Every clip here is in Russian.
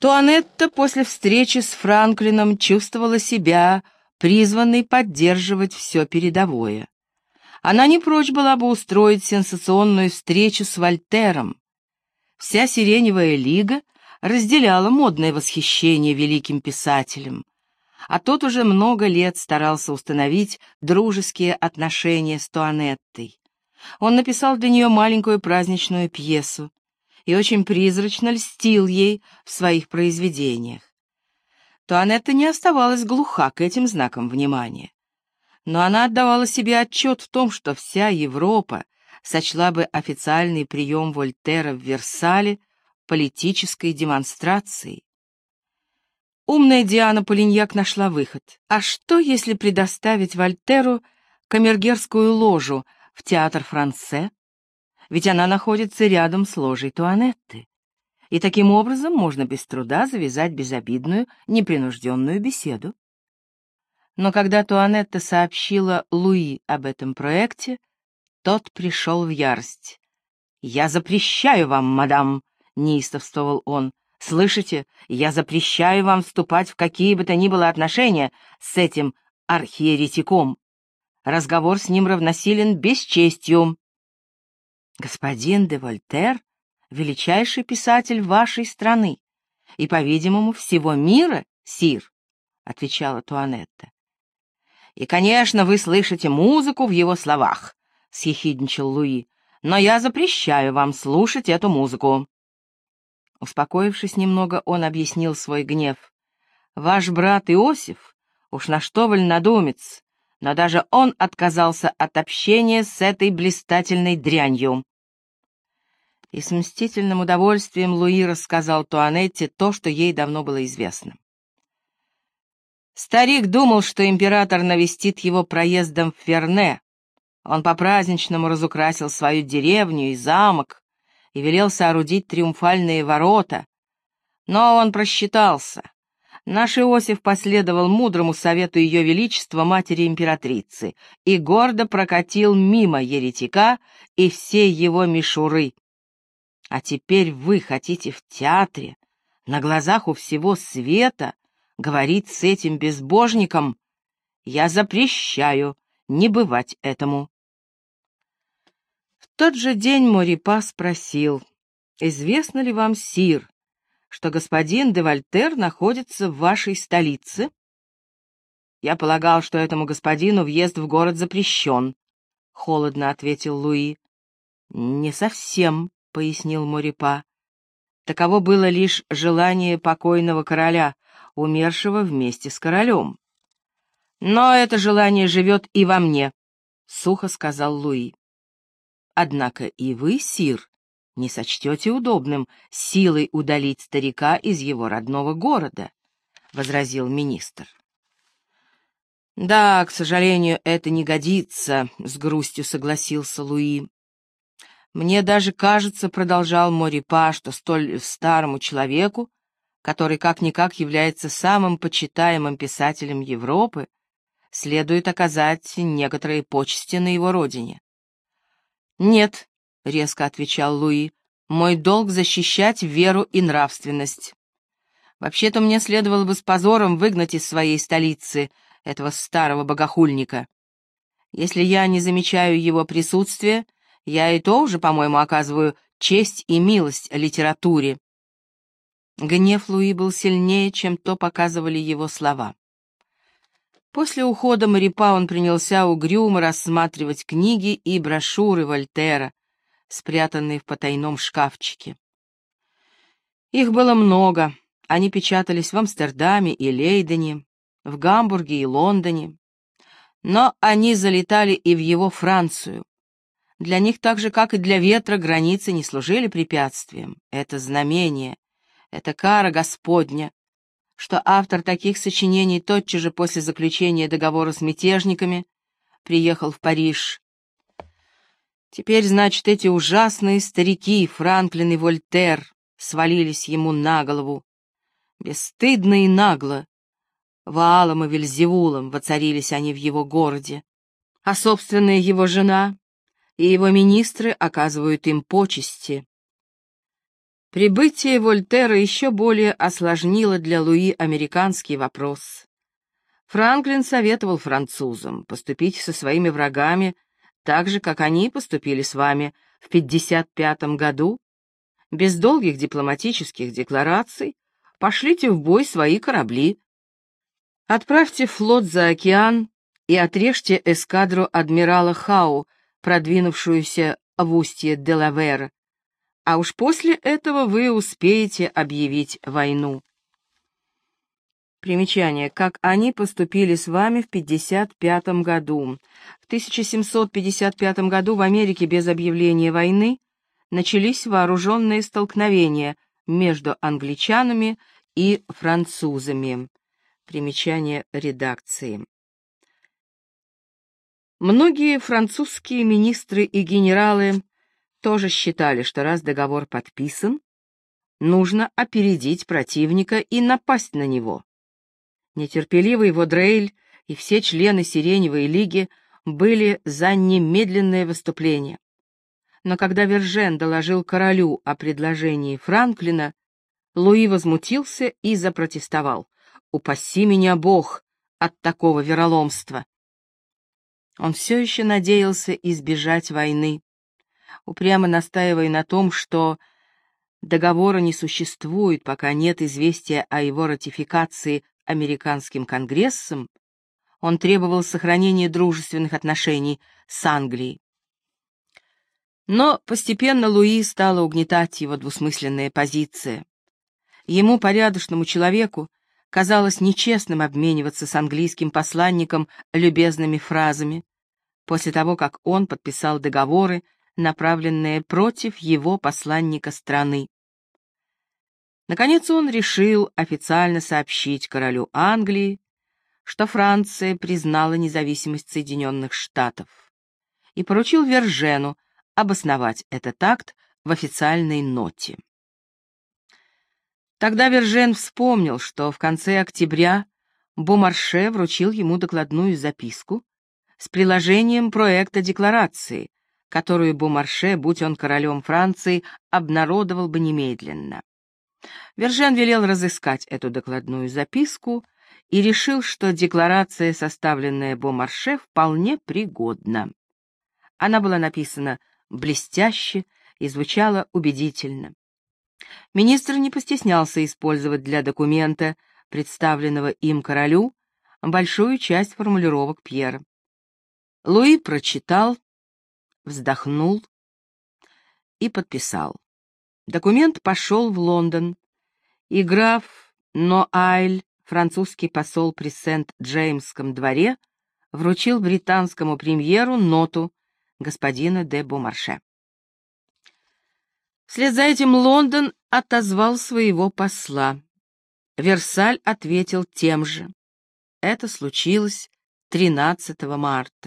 Туанетта после встречи с Франклином чувствовала себя призванной поддерживать все передовое. Она не прочь была бы устроить сенсационную встречу с Вольтером. Вся Сиреневая лига разделяла модное восхищение великим писателем, а тот уже много лет старался установить дружеские отношения с Туанеттой. Он написал для нее маленькую праздничную пьесу и очень призрачно льстил ей в своих произведениях. Туанетта не оставалась глуха к этим знакам внимания, но она отдавала себе отчет в том, что вся Европа сочла бы официальный прием Вольтера в Версале политической демонстрацией. Умная Диана Полиньяк нашла выход. А что, если предоставить Вольтеру камергерскую ложу в театр Франсе? Ведь она находится рядом с ложей Туанетты. И таким образом можно без труда завязать безобидную, непринужденную беседу. Но когда Туанетта сообщила Луи об этом проекте, тот пришел в ярость. «Я запрещаю вам, мадам», — неистовствовал он. «Слышите, я запрещаю вам вступать в какие бы то ни было отношения с этим архиеретиком. Разговор с ним равносилен бесчестью». «Господин де Вольтер — величайший писатель вашей страны и, по-видимому, всего мира, сир», — отвечала Туанетта. «И, конечно, вы слышите музыку в его словах», — съехидничал Луи, «но я запрещаю вам слушать эту музыку». Успокоившись немного, он объяснил свой гнев. «Ваш брат Иосиф, уж на что вольнодумец, но даже он отказался от общения с этой блистательной дрянью». И с мстительным удовольствием Луи рассказал Туанетте то, что ей давно было известно. Старик думал, что император навестит его проездом в Ферне. Он по-праздничному разукрасил свою деревню и замок и велел соорудить триумфальные ворота. Но он просчитался. Наш Иосиф последовал мудрому совету Ее Величества, матери-императрицы, и гордо прокатил мимо еретика и всей его мишуры. А теперь вы хотите в театре, на глазах у всего света, говорить с этим безбожником? Я запрещаю, не бывать этому. В тот же день Морипа спросил: «Известно ли вам, сир, что господин де Вольтер находится в вашей столице?» «Я полагал, что этому господину въезд в город запрещен», — холодно ответил Луи. «Не совсем», — пояснил Морипа. «Таково было лишь желание покойного короля, умершего вместе с королем». «Но это желание живет и во мне», — сухо сказал Луи. «Однако и вы, сир, не сочтете удобным силой удалить старика из его родного города», — возразил министр. «Да, к сожалению, это не годится», — с грустью согласился Луи. «Мне даже кажется, — продолжал Морипа, — что столь старому человеку, который как-никак является самым почитаемым писателем Европы, следует оказать некоторые почести на его родине». «Нет», — резко отвечал Луи, — «мой долг защищать веру и нравственность. Вообще-то мне следовало бы с позором выгнать из своей столицы этого старого богохульника. Если я не замечаю его присутствия, я и то уже, по-моему, оказываю честь и милость литературе». Гнев Луи был сильнее, чем то показывали его слова. После ухода Морипа он принялся угрюмо рассматривать книги и брошюры Вольтера, спрятанные в потайном шкафчике. Их было много, они печатались в Амстердаме и Лейдене, в Гамбурге и Лондоне, но они залетали и в его Францию. Для них, так же, как и для ветра, границы не служили препятствием. Это знамение, это кара Господня, что автор таких сочинений тотчас же после заключения договора с мятежниками приехал в Париж. Теперь, значит, эти ужасные старики, Франклин и Вольтер, свалились ему на голову. Бесстыдно и нагло, Ваалом и Вельзевулом воцарились они в его городе, а собственная его жена и его министры оказывают им почести. Прибытие Вольтера еще более осложнило для Луи американский вопрос. Франклин советовал французам поступить со своими врагами так же, как они поступили с вами в 1955 году. Без долгих дипломатических деклараций пошлите в бой свои корабли. Отправьте флот за океан и отрежьте эскадру адмирала Хау, продвинувшуюся в устье Делавера, а уж после этого вы успеете объявить войну. Примечание. Как они поступили с вами в 1955 году. В 1755 году в Америке без объявления войны начались вооруженные столкновения между англичанами и французами. Примечание редакции. Многие французские министры и генералы тоже считали, что раз договор подписан, нужно опередить противника и напасть на него. Нетерпеливый Водрейль и все члены Сиреневой лиги были за немедленное выступление. Но когда Вержен доложил королю о предложении Франклина, Луи возмутился и запротестовал: «Упаси меня Бог от такого вероломства!» Он все еще надеялся избежать войны, упрямо настаивая на том, что договора не существует, пока нет известия о его ратификации американским конгрессом. Он требовал сохранения дружественных отношений с Англией. Но постепенно Луи стала угнетать его двусмысленная позиция. Ему, порядочному человеку, казалось нечестным обмениваться с английским посланником любезными фразами после того, как он подписал договоры, направленные против его посланника страны. Наконец он решил официально сообщить королю Англии, что Франция признала независимость Соединенных Штатов, и поручил Вержену обосновать этот акт в официальной ноте. Тогда Вержен вспомнил, что в конце октября Бомарше вручил ему докладную записку с приложением проекта декларации, которую Бомарше, будь он королем Франции, обнародовал бы немедленно. Вержен велел разыскать эту докладную записку и решил, что декларация, составленная Бомарше, вполне пригодна. Она была написана блестяще и звучала убедительно. Министр не постеснялся использовать для документа, представленного им королю, большую часть формулировок Пьера. Луи прочитал, вздохнул и подписал. Документ пошел в Лондон, и граф Ноайль, французский посол при Сент-Джеймском дворе, вручил британскому премьеру ноту господина де Бомарше. Вслед за этим Лондон отозвал своего посла. Версаль ответил тем же. Это случилось 13 марта.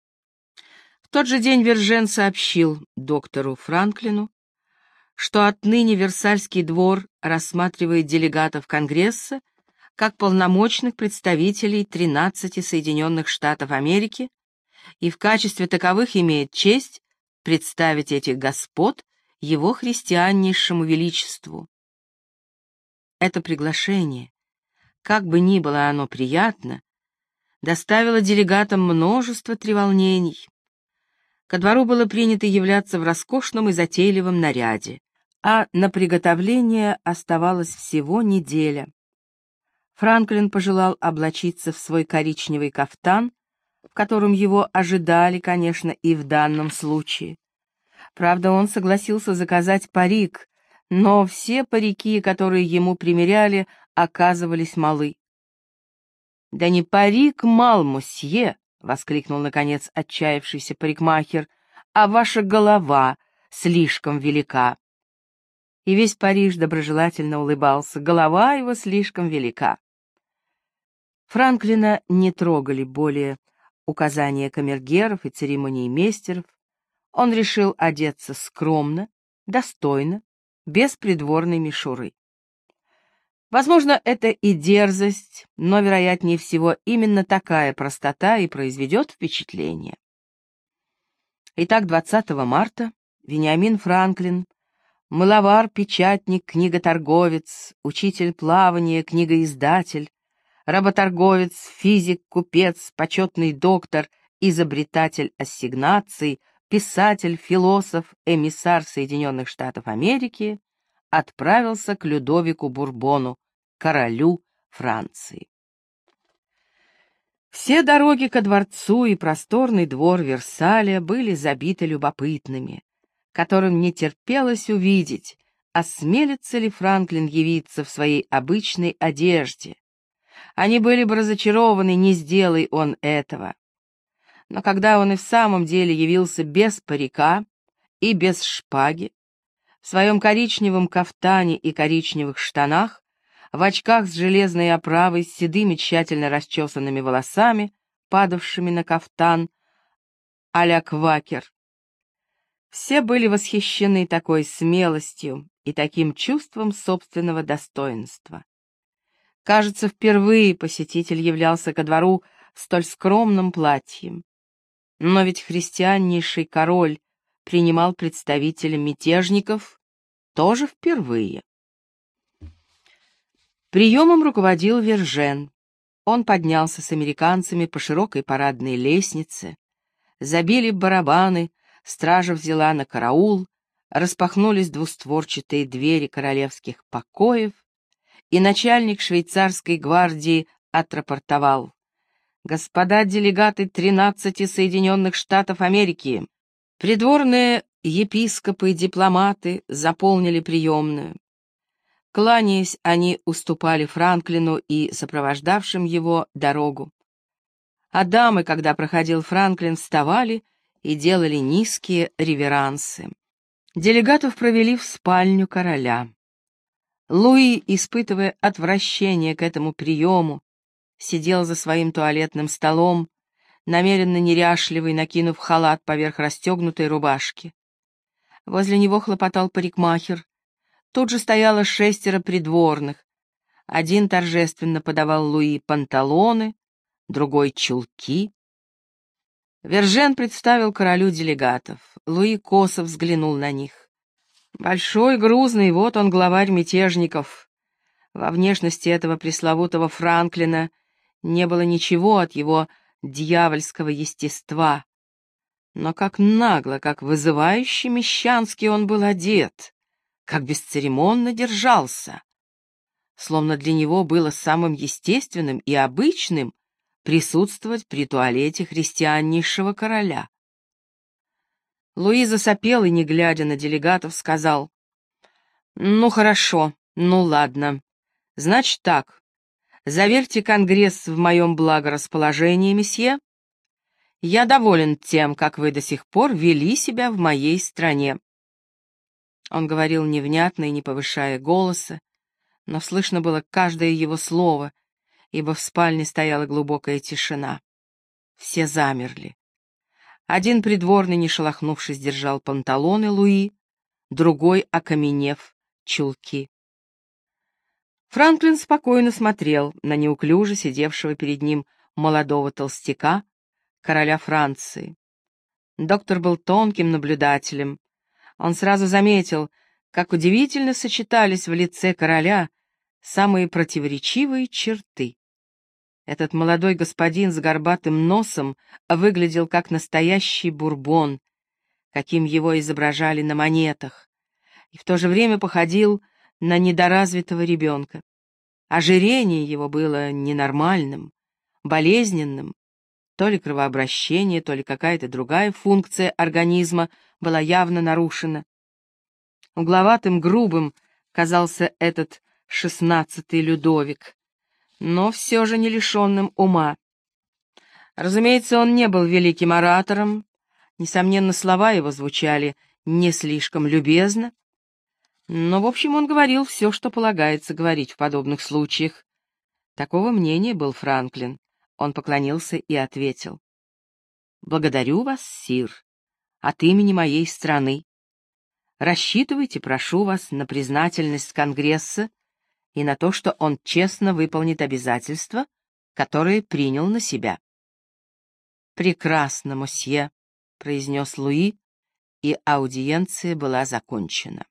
В тот же день Вержен сообщил доктору Франклину, что отныне Версальский двор рассматривает делегатов Конгресса как полномочных представителей 13 Соединенных Штатов Америки и в качестве таковых имеет честь представить этих господ его христианнейшему величеству. Это приглашение, как бы ни было оно приятно, доставило делегатам множество треволнений. Ко двору было принято являться в роскошном и затейливом наряде, а на приготовление оставалась всего неделя. Франклин пожелал облачиться в свой коричневый кафтан, в котором его ожидали, конечно, и в данном случае. Правда, он согласился заказать парик, но все парики, которые ему примеряли, оказывались малы. «Да не парик мал, мосье!» — воскликнул, наконец, отчаявшийся парикмахер, «а ваша голова слишком велика». И весь Париж доброжелательно улыбался, голова его слишком велика. Франклина не трогали более указания камергеров и церемониймейстеров. Он решил одеться скромно, достойно, без придворной мишуры. Возможно, это и дерзость, но, вероятнее всего, именно такая простота и произведет впечатление. Итак, 20 марта Вениамин Франклин мыловар, печатник, книготорговец, учитель плавания, книгоиздатель, работорговец, физик, купец, почетный доктор, изобретатель ассигнаций, писатель, философ, эмиссар Соединенных Штатов Америки отправился к Людовику Бурбону, королю Франции. Все дороги ко дворцу и просторный двор Версаля были забиты любопытными, которым не терпелось увидеть, осмелится ли Франклин явиться в своей обычной одежде. Они были бы разочарованы, не сделай он этого. Но когда он и в самом деле явился без парика и без шпаги, в своем коричневом кафтане и коричневых штанах, в очках с железной оправой, с седыми тщательно расчесанными волосами, падавшими на кафтан а-ля квакер, все были восхищены такой смелостью и таким чувством собственного достоинства. Кажется, впервые посетитель являлся ко двору в столь скромном платье. Но ведь христианнейший король принимал представителя мятежников тоже впервые. Приемом руководил Вержен. Он поднялся с американцами по широкой парадной лестнице. Забили барабаны, стража взяла на караул, распахнулись двустворчатые двери королевских покоев, и начальник швейцарской гвардии отрапортовал: «Господа делегаты 13 Соединенных Штатов Америки, придворные епископы и дипломаты заполнили приемную». Кланяясь, они уступали Франклину и сопровождавшим его дорогу. А дамы, когда проходил Франклин, вставали и делали низкие реверансы. Делегатов провели в спальню короля. Луи, испытывая отвращение к этому приему, сидел за своим туалетным столом, намеренно неряшливый, накинув халат поверх расстегнутой рубашки. Возле него хлопотал парикмахер. Тут же стояло 6 придворных. Один торжественно подавал Луи панталоны, другой — чулки. Вержен представил королю делегатов. Луи косо взглянул на них. Большой, грузный, вот он, главарь мятежников. Во внешности этого пресловутого Франклина не было ничего от его дьявольского естества. Но как нагло, как вызывающе мещански он был одет, как бесцеремонно держался. Словно для него было самым естественным и обычным присутствовать при туалете христианнейшего короля. Луи засопел и, не глядя на делегатов, сказал: «Ну, хорошо, ну, ладно. Значит так, заверьте Конгресс в моем благорасположении, месье. Я доволен тем, как вы до сих пор вели себя в моей стране». Он говорил невнятно и не повышая голоса, но слышно было каждое его слово, ибо в спальне стояла глубокая тишина. Все замерли. Один придворный, не шелохнувшись, держал панталоны Луи, другой, окаменев, чулки. Франклин спокойно смотрел на неуклюже сидевшего перед ним молодого толстяка, короля Франции. Доктор был тонким наблюдателем. Он сразу заметил, как удивительно сочетались в лице короля самые противоречивые черты. Этот молодой господин с горбатым носом выглядел как настоящий бурбон, каким его изображали на монетах, и в то же время походил на недоразвитого ребенка. Ожирение его было ненормальным, болезненным, то ли кровообращение, то ли какая-то другая функция организма была явно нарушена. Угловатым, грубым казался этот 16-й Людовик, но все же не лишенным ума. Разумеется, он не был великим оратором, несомненно, слова его звучали не слишком любезно, но, в общем, он говорил все, что полагается говорить в подобных случаях. Такого мнения был Франклин. Он поклонился и ответил: «Благодарю вас, сир, от имени моей страны. Рассчитывайте, прошу вас, на признательность Конгресса и на то, что он честно выполнит обязательства, которые принял на себя». «Прекрасно, мосье», — произнес Луи, и аудиенция была закончена.